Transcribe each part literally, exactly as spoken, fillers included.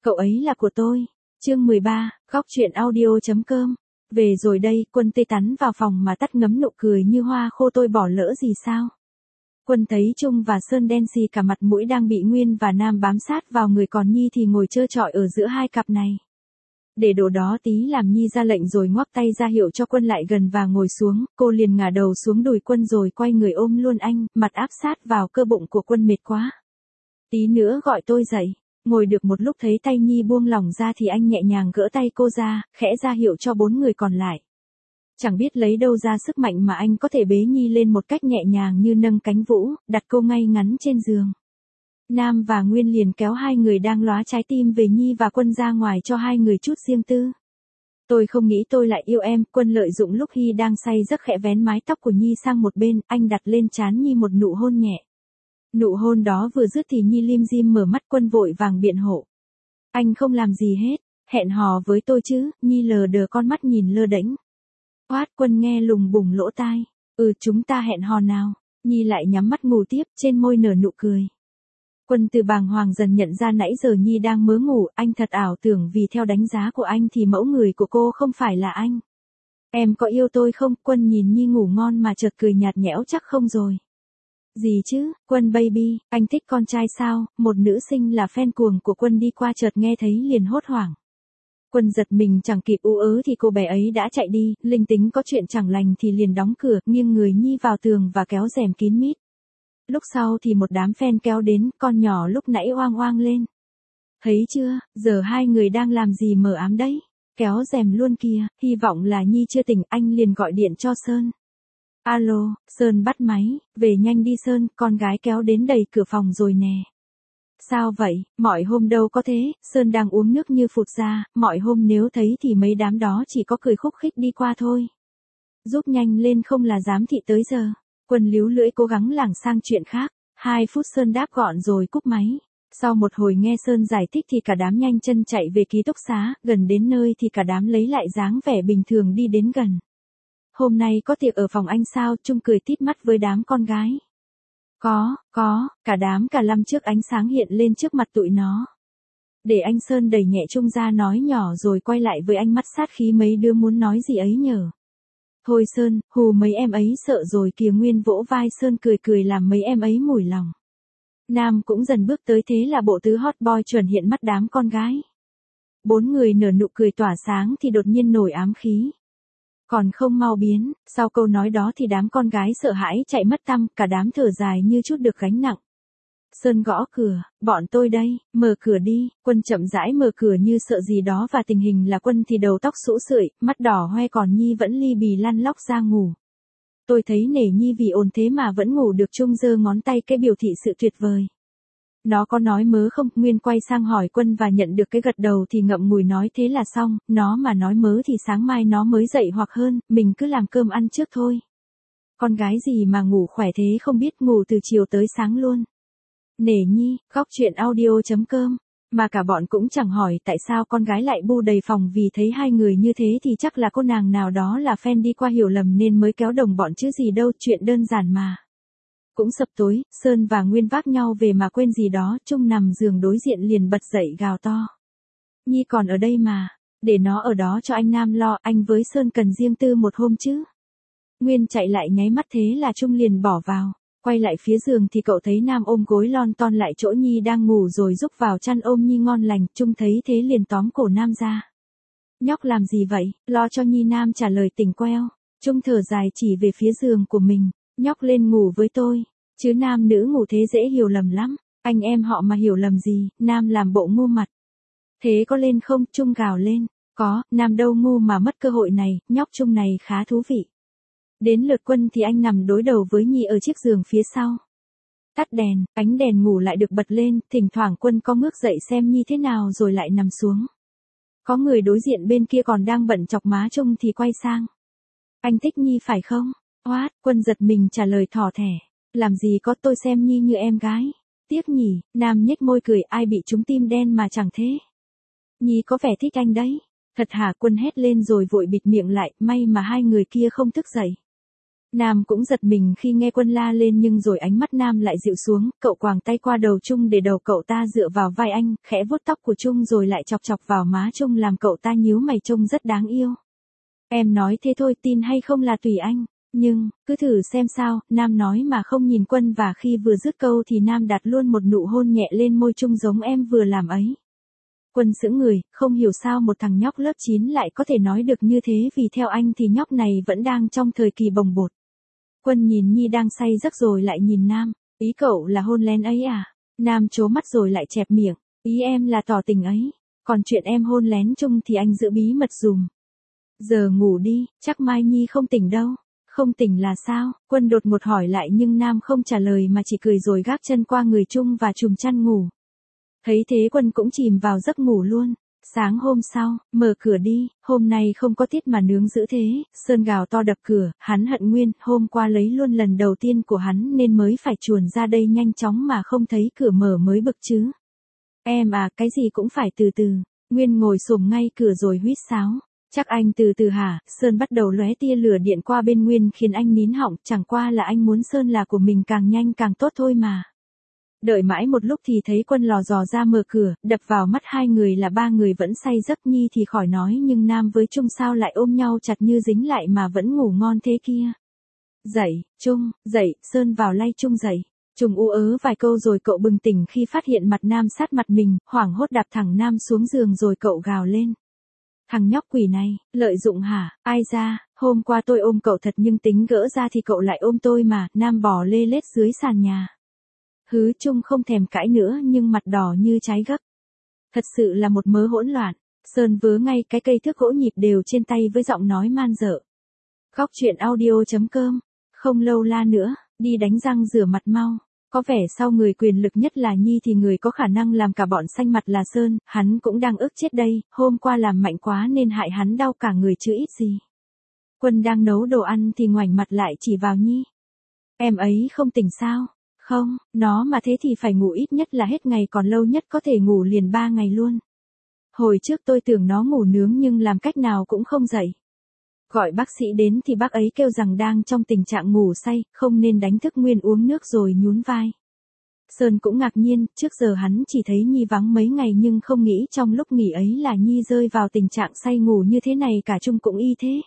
Cậu ấy là của tôi. Chương mười ba, góc truyện audio.com. Về rồi đây, Quân tê tắn vào phòng mà tắt ngấm nụ cười như hoa khô, tôi bỏ lỡ gì sao? Quân thấy Trung và Sơn đen xì cả mặt mũi, đang bị Nguyên và Nam bám sát vào người, còn Nhi thì ngồi trơ trọi ở giữa hai cặp này. Để đồ đó tí làm Nhi ra lệnh rồi ngoắc tay ra hiệu cho Quân lại gần và ngồi xuống, cô liền ngả đầu xuống đùi Quân rồi quay người ôm luôn anh, mặt áp sát vào cơ bụng của Quân. Mệt quá. Tí nữa gọi tôi dậy. Ngồi được một lúc thấy tay Nhi buông lỏng ra thì anh nhẹ nhàng gỡ tay cô ra, khẽ ra hiệu cho bốn người còn lại. Chẳng biết lấy đâu ra sức mạnh mà anh có thể bế Nhi lên một cách nhẹ nhàng như nâng cánh vũ, đặt cô ngay ngắn trên giường. Nam và Nguyên liền kéo hai người đang lóa trái tim về Nhi và Quân ra ngoài cho hai người chút riêng tư. Tôi không nghĩ tôi lại yêu em. Quân lợi dụng lúc Hy đang say giấc khẽ vén mái tóc của Nhi sang một bên, anh đặt lên trán Nhi một nụ hôn nhẹ. Nụ hôn đó vừa dứt thì Nhi lim dim mở mắt. Quân vội vàng biện hộ. Anh không làm gì hết, hẹn hò với tôi chứ. Nhi lờ đờ con mắt nhìn lơ đễnh. Oát. Quân nghe lùng bùng lỗ tai. Ừ, chúng ta hẹn hò nào. Nhi lại nhắm mắt ngủ tiếp, trên môi nở nụ cười. Quân từ bàng hoàng dần nhận ra nãy giờ Nhi đang mớ ngủ. Anh thật ảo tưởng vì theo đánh giá của anh thì mẫu người của cô không phải là anh. Em có yêu tôi không? Quân nhìn Nhi ngủ ngon mà chợt cười nhạt nhẽo. Chắc không rồi. Gì chứ, Quân baby, anh thích con trai sao? Một nữ sinh là fan cuồng của Quân đi qua chợt nghe thấy liền hốt hoảng. Quân giật mình chẳng kịp ú ớ thì cô bé ấy đã chạy đi, linh tính có chuyện chẳng lành thì liền đóng cửa, nghiêng người Nhi vào tường và kéo rèm kín mít. Lúc sau thì một đám fan kéo đến, con nhỏ lúc nãy oang oang lên. Thấy chưa, giờ hai người đang làm gì mờ ám đấy? Kéo rèm luôn kìa. Hy vọng là Nhi chưa tỉnh, anh liền gọi điện cho Sơn. Alo, Sơn bắt máy. Về nhanh đi Sơn, con gái kéo đến đầy cửa phòng rồi nè. Sao vậy, mọi hôm đâu có thế. Sơn đang uống nước như phụt ra, mọi hôm nếu thấy thì mấy đám đó chỉ có cười khúc khích đi qua thôi. Giúp nhanh lên không là giám thị tới giờ. Quân líu lưỡi cố gắng lảng sang chuyện khác. Hai phút Sơn đáp gọn rồi cúp máy. Sau một hồi nghe Sơn giải thích thì cả đám nhanh chân chạy về ký túc xá, gần đến nơi thì cả đám lấy lại dáng vẻ bình thường đi đến gần. Hôm nay có tiệc ở phòng anh sao? Trung cười tít mắt với đám con gái. Có, có, cả đám cả lăm trước ánh sáng hiện lên trước mặt tụi nó. Để anh Sơn đẩy nhẹ Trung ra nói nhỏ rồi quay lại với anh mắt sát khí, mấy đứa muốn nói gì ấy nhở? Thôi Sơn, hù mấy em ấy sợ rồi kìa. Nguyên vỗ vai Sơn cười cười làm mấy em ấy mủi lòng. Nam cũng dần bước tới, thế là bộ tứ hot boy chuẩn hiện mắt đám con gái. Bốn người nở nụ cười tỏa sáng thì đột nhiên nổi ám khí. Còn không mau biến. Sau câu nói đó thì đám con gái sợ hãi chạy mất tăm, cả đám thở dài như chút được gánh nặng. Sơn gõ cửa, bọn tôi đây, mở cửa đi. Quân chậm rãi mở cửa như sợ gì đó, và tình hình là Quân thì đầu tóc xũ xượi, mắt đỏ hoe, còn Nhi vẫn li bì lăn lóc ra ngủ. Tôi thấy nể Nhi vì ồn thế mà vẫn ngủ được. Trung giơ ngón tay cái biểu thị sự tuyệt vời. Nó có nói mớ không? Nguyên quay sang hỏi Quân và nhận được cái gật đầu thì ngậm ngùi nói thế là xong. Nó mà nói mớ thì sáng mai nó mới dậy, hoặc hơn, mình cứ làm cơm ăn trước thôi. Con gái gì mà ngủ khỏe thế không biết, ngủ từ chiều tới sáng luôn. Nể Nhi, góc truyện audio.com. Mà cả bọn cũng chẳng hỏi tại sao con gái lại bu đầy phòng, vì thấy hai người như thế thì chắc là cô nàng nào đó là fan đi qua hiểu lầm nên mới kéo đồng bọn chứ gì đâu, chuyện đơn giản mà. Cũng sập tối, Sơn và Nguyên vác nhau về mà quên gì đó. Trung nằm giường đối diện liền bật dậy gào to. Nhi còn ở đây mà, để nó ở đó cho anh Nam lo, anh với Sơn cần riêng tư một hôm chứ. Nguyên chạy lại nháy mắt, thế là Trung liền bỏ vào. Quay lại phía giường thì cậu thấy Nam ôm gối lon ton lại chỗ Nhi đang ngủ rồi rúc vào chăn ôm Nhi ngon lành. Trung thấy thế liền tóm cổ Nam ra. Nhóc làm gì vậy, lo cho Nhi. Nam trả lời tỉnh queo. Trung thở dài chỉ về phía giường của mình. Nhóc lên ngủ với tôi. Chứ nam nữ ngủ thế dễ hiểu lầm lắm. Anh em họ mà hiểu lầm gì? Nam làm bộ ngu mặt. Thế có lên không? Trung gào lên. Có, Nam đâu ngu mà mất cơ hội này. Nhóc Trung này khá thú vị. Đến lượt Quân thì anh nằm đối đầu với Nhi ở chiếc giường phía sau. Tắt đèn, ánh đèn ngủ lại được bật lên. Thỉnh thoảng Quân có ngước dậy xem Nhi thế nào rồi lại nằm xuống. Có người đối diện bên kia còn đang bận chọc má Trung thì quay sang. Anh thích Nhi phải không? Oát. Quân giật mình trả lời thỏ thẻ. Làm gì có, tôi xem Nhi như em gái. Tiếc nhỉ. Nam nhếch môi cười, ai bị trúng tim đen mà chẳng thế. Nhi có vẻ thích anh đấy. Thật hả? Quân hét lên rồi vội bịt miệng lại, may mà hai người kia không thức dậy. Nam cũng giật mình khi nghe Quân la lên nhưng rồi ánh mắt Nam lại dịu xuống, cậu quàng tay qua đầu Trung để đầu cậu ta dựa vào vai anh, khẽ vuốt tóc của Trung rồi lại chọc chọc vào má Trung làm cậu ta nhíu mày trông rất đáng yêu. Em nói thế thôi, tin hay không là tùy anh, nhưng, cứ thử xem sao, Nam nói mà không nhìn Quân và khi vừa dứt câu thì Nam đặt luôn một nụ hôn nhẹ lên môi Trung giống em vừa làm ấy. Quân sững người, không hiểu sao một thằng nhóc lớp chín lại có thể nói được như thế vì theo anh thì nhóc này vẫn đang trong thời kỳ bồng bột. Quân nhìn Nhi đang say giấc rồi lại nhìn Nam, ý cậu là hôn lén ấy à? Nam trố mắt rồi lại chẹp miệng, ý em là tỏ tình ấy, còn chuyện em hôn lén Trung thì anh giữ bí mật dùm. Giờ ngủ đi, chắc mai Nhi không tỉnh đâu. Không tỉnh là sao? Quân đột ngột hỏi lại nhưng Nam không trả lời mà chỉ cười rồi gác chân qua người Trung và trùm chăn ngủ. Thấy thế Quân cũng chìm vào giấc ngủ luôn. Sáng hôm sau, mở cửa đi, hôm nay không có tiết mà nướng dữ thế, Sơn gào to đập cửa, hắn hận Nguyên, hôm qua lấy luôn lần đầu tiên của hắn nên mới phải chuồn ra đây nhanh chóng mà không thấy cửa mở mới bực chứ. Em à, cái gì cũng phải từ từ, Nguyên ngồi xổm ngay cửa rồi huýt sáo. Chắc anh từ từ hả? Sơn bắt đầu lóe tia lửa điện qua bên Nguyên khiến anh nín họng, chẳng qua là anh muốn Sơn là của mình càng nhanh càng tốt thôi mà. Đợi mãi một lúc thì thấy Quân lò dò ra mở cửa, đập vào mắt hai người là ba người vẫn say giấc. Nhi thì khỏi nói nhưng Nam với Trung sao lại ôm nhau chặt như dính lại mà vẫn ngủ ngon thế kia. Dậy, Trung, dậy, Sơn vào lay Trung dậy. Trung ú ớ vài câu rồi cậu bừng tỉnh khi phát hiện mặt Nam sát mặt mình, hoảng hốt đạp thẳng Nam xuống giường rồi cậu gào lên. Thằng nhóc quỷ này, lợi dụng hả? Ai ra, hôm qua tôi ôm cậu thật nhưng tính gỡ ra thì cậu lại ôm tôi mà. Nam bò lê lết dưới sàn nhà. Hứ. Trung không thèm cãi nữa nhưng mặt đỏ như trái gấc. Thật sự là một mớ hỗn loạn. Sơn vớ ngay cái cây thước gỗ nhịp đều trên tay với giọng nói man dợ. Góc truyện audio chấm com. Không lâu la nữa, đi đánh răng rửa mặt mau. Có vẻ sau người quyền lực nhất là Nhi thì người có khả năng làm cả bọn xanh mặt là Sơn, hắn cũng đang ức chết đây, hôm qua làm mạnh quá nên hại hắn đau cả người chứ ít gì. Quân đang nấu đồ ăn thì ngoảnh mặt lại chỉ vào Nhi. Em ấy không tỉnh sao? Không, nó mà thế thì phải ngủ ít nhất là hết ngày còn lâu nhất có thể ngủ liền ba ngày luôn. Hồi trước tôi tưởng nó ngủ nướng nhưng làm cách nào cũng không dậy. Gọi bác sĩ đến thì bác ấy kêu rằng đang trong tình trạng ngủ say, không nên đánh thức Nguyên uống nước rồi nhún vai. Sơn cũng ngạc nhiên, trước giờ hắn chỉ thấy Nhi vắng mấy ngày nhưng không nghĩ trong lúc nghỉ ấy là Nhi rơi vào tình trạng say ngủ như thế này cả Trung cũng y thế.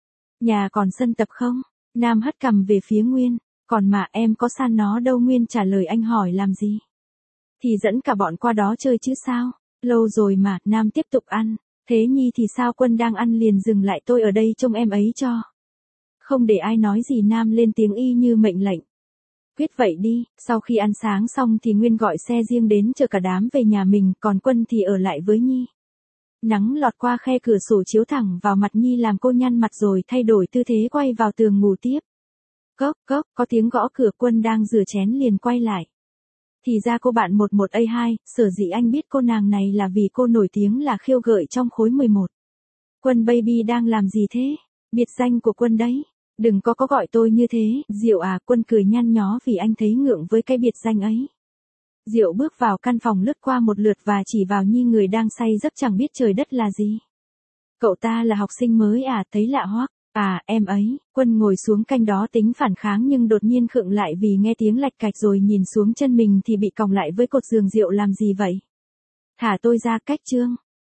Nhà còn sân tập không? Nam hất cằm về phía Nguyên, còn mà em có san nó đâu. Nguyên trả lời anh hỏi làm gì? Thì dẫn cả bọn qua đó chơi chứ sao? Lâu rồi mà. Nam tiếp tục ăn. Thế Nhi thì sao? Quân đang ăn liền dừng lại. Tôi ở đây trông em ấy cho. Không để ai nói gì. Nam lên tiếng y như mệnh lệnh. Quyết vậy đi. Sau khi ăn sáng xong thì Nguyên gọi xe riêng đến chở cả đám về nhà mình, còn Quân thì ở lại với Nhi. Nắng lọt qua khe cửa sổ chiếu thẳng vào mặt Nhi làm cô nhăn mặt rồi thay đổi tư thế quay vào tường ngủ tiếp. Cốc cốc, có tiếng gõ cửa. Quân đang rửa chén liền quay lại. Thì ra cô bạn một một A hai, sở dĩ anh biết cô nàng này là vì cô nổi tiếng là khiêu gợi trong khối mười một. Quân baby đang làm gì thế? Biệt danh của Quân đấy. Đừng có có gọi tôi như thế. Diệu à? Quân cười nhăn nhó vì anh thấy ngượng với cái biệt danh ấy. Diệu bước vào căn phòng lướt qua một lượt và chỉ vào Nhi người đang say giấc chẳng biết trời đất là gì. Cậu ta là học sinh mới à? Thấy lạ hoắc. À, em ấy. Quân ngồi xuống canh đó tính phản kháng nhưng đột nhiên khựng lại vì nghe tiếng lạch cạch rồi nhìn xuống chân mình thì bị còng lại với cột giường. Diệu làm gì vậy? Thả tôi ra. Cách trương.